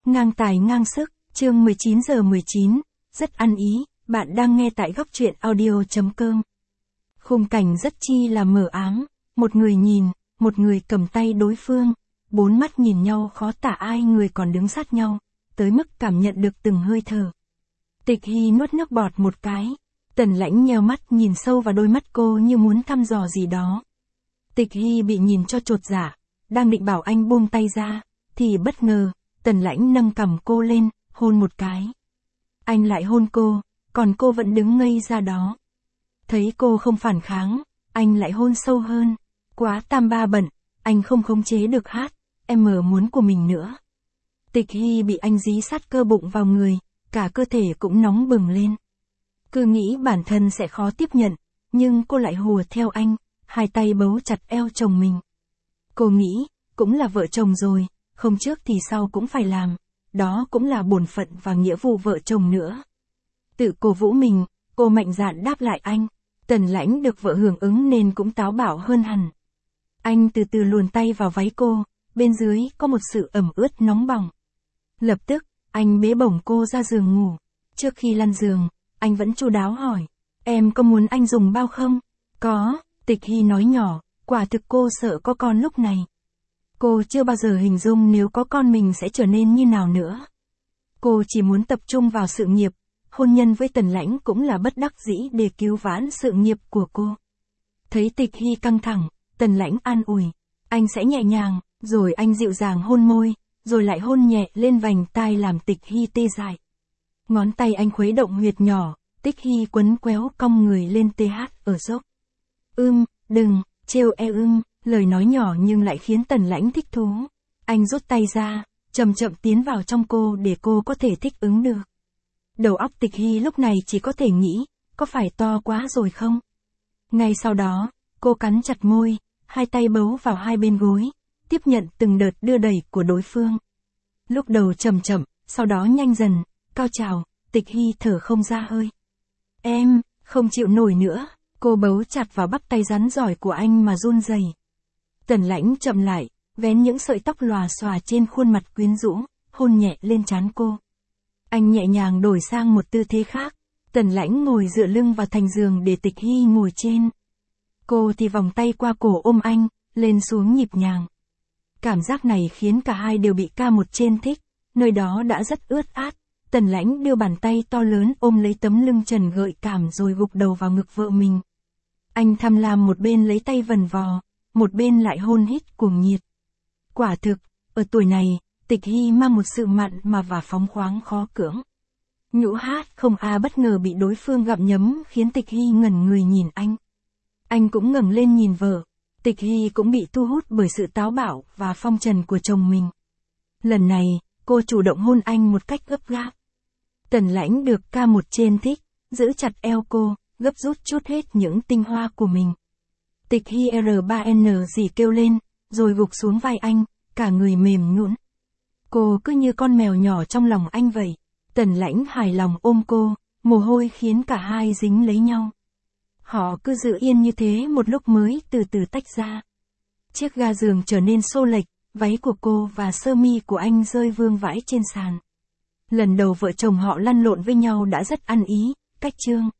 Ngang tài ngang sức, chương 19:19, rất ăn ý, bạn đang nghe tại góc truyện audio.com. Khung cảnh rất chi là mờ ám, một người nhìn, một người cầm tay đối phương, bốn mắt nhìn nhau khó tả ai người còn đứng sát nhau, tới mức cảm nhận được từng hơi thở. Tịch Hy nuốt nước bọt một cái, Tần Lãnh nheo mắt nhìn sâu vào đôi mắt cô như muốn thăm dò gì đó. Tịch Hy bị nhìn cho chột dạ, đang định bảo anh buông tay ra, thì bất ngờ, Tần Lãnh nâng cằm cô lên, hôn một cái. Anh lại hôn cô, còn cô vẫn đứng ngây ra đó. Thấy cô không phản kháng, anh lại hôn sâu hơn. Quá tam ba bận, anh không khống chế được hát, em muốn của mình nữa. Tịch Hy bị anh dí sát cơ bụng vào người, cả cơ thể cũng nóng bừng lên. Cứ nghĩ bản thân sẽ khó tiếp nhận, nhưng cô lại hùa theo anh, hai tay bấu chặt eo chồng mình. Cô nghĩ, cũng là vợ chồng rồi, không trước thì sau cũng phải làm, đó cũng là bổn phận và nghĩa vụ vợ chồng nữa. Tự cổ vũ mình, cô mạnh dạn đáp lại anh. Tần Lãnh được vợ hưởng ứng nên cũng táo bạo hơn hẳn. Anh từ từ luồn tay vào váy cô, bên dưới có một sự ẩm ướt nóng bỏng. Lập tức, anh bế bổng cô ra giường ngủ. Trước khi lăn giường, anh vẫn chu đáo hỏi, em có muốn anh dùng bao không? Có, Tịch Hy nói nhỏ, quả thực cô sợ có con lúc này. Cô chưa bao giờ hình dung nếu có con mình sẽ trở nên như nào nữa. Cô chỉ muốn tập trung vào sự nghiệp, hôn nhân với Tần Lãnh cũng là bất đắc dĩ để cứu vãn sự nghiệp của cô. Thấy Tịch Hy căng thẳng, Tần Lãnh an ủi, anh sẽ nhẹ nhàng, rồi anh dịu dàng hôn môi, rồi lại hôn nhẹ lên vành tai làm Tịch Hy tê dại. Ngón tay anh khuấy động huyệt nhỏ, Tịch Hy quấn quéo cong người lên TH ở dốc. Đừng, trêu lời nói nhỏ nhưng lại khiến Tần Lãnh thích thú. Anh rút tay ra, chậm chậm tiến vào trong cô để cô có thể thích ứng được. Đầu óc Tịch Hy lúc này chỉ có thể nghĩ, có phải to quá rồi không? Ngay sau đó, cô cắn chặt môi, hai tay bấu vào hai bên gối, tiếp nhận từng đợt đưa đẩy của đối phương. Lúc đầu chậm chậm, sau đó nhanh dần, cao trào, Tịch Hy thở không ra hơi. Em, không chịu nổi nữa, cô bấu chặt vào bắp tay rắn giỏi của anh mà run rẩy. Tần Lãnh chậm lại, vén những sợi tóc lòa xòa trên khuôn mặt quyến rũ, hôn nhẹ lên trán cô. Anh nhẹ nhàng đổi sang một tư thế khác, Tần Lãnh ngồi dựa lưng vào thành giường để Tịch Hy ngồi trên. Cô thì vòng tay qua cổ ôm anh, lên xuống nhịp nhàng. Cảm giác này khiến cả hai đều bị ca một trên thích, nơi đó đã rất ướt át. Tần Lãnh đưa bàn tay to lớn ôm lấy tấm lưng trần gợi cảm rồi gục đầu vào ngực vợ mình. Anh tham lam một bên lấy tay vần vò, một bên lại hôn hít cuồng nhiệt. Quả thực, ở tuổi này, Tịch Hy mang một sự mặn mà và phóng khoáng khó cưỡng. Nhũ hát không bất ngờ bị đối phương gặm nhấm khiến Tịch Hy ngẩn người nhìn anh. Anh cũng ngẩng lên nhìn vợ. Tịch Hy cũng bị thu hút bởi sự táo bạo và phong trần của chồng mình. Lần này, cô chủ động hôn anh một cách gấp gáp. Tần Lãnh được ca một trên thích, giữ chặt eo cô, gấp rút chút hết những tinh hoa của mình. Tịch Hy R3N gì kêu lên, rồi gục xuống vai anh, cả người mềm nhũn. Cô cứ như con mèo nhỏ trong lòng anh vậy. Tần Lãnh hài lòng ôm cô, mồ hôi khiến cả hai dính lấy nhau. Họ cứ giữ yên như thế một lúc mới từ từ tách ra. Chiếc ga giường trở nên xô lệch, váy của cô và sơ mi của anh rơi vương vãi trên sàn. Lần đầu vợ chồng họ lăn lộn với nhau đã rất ăn ý, cách chương.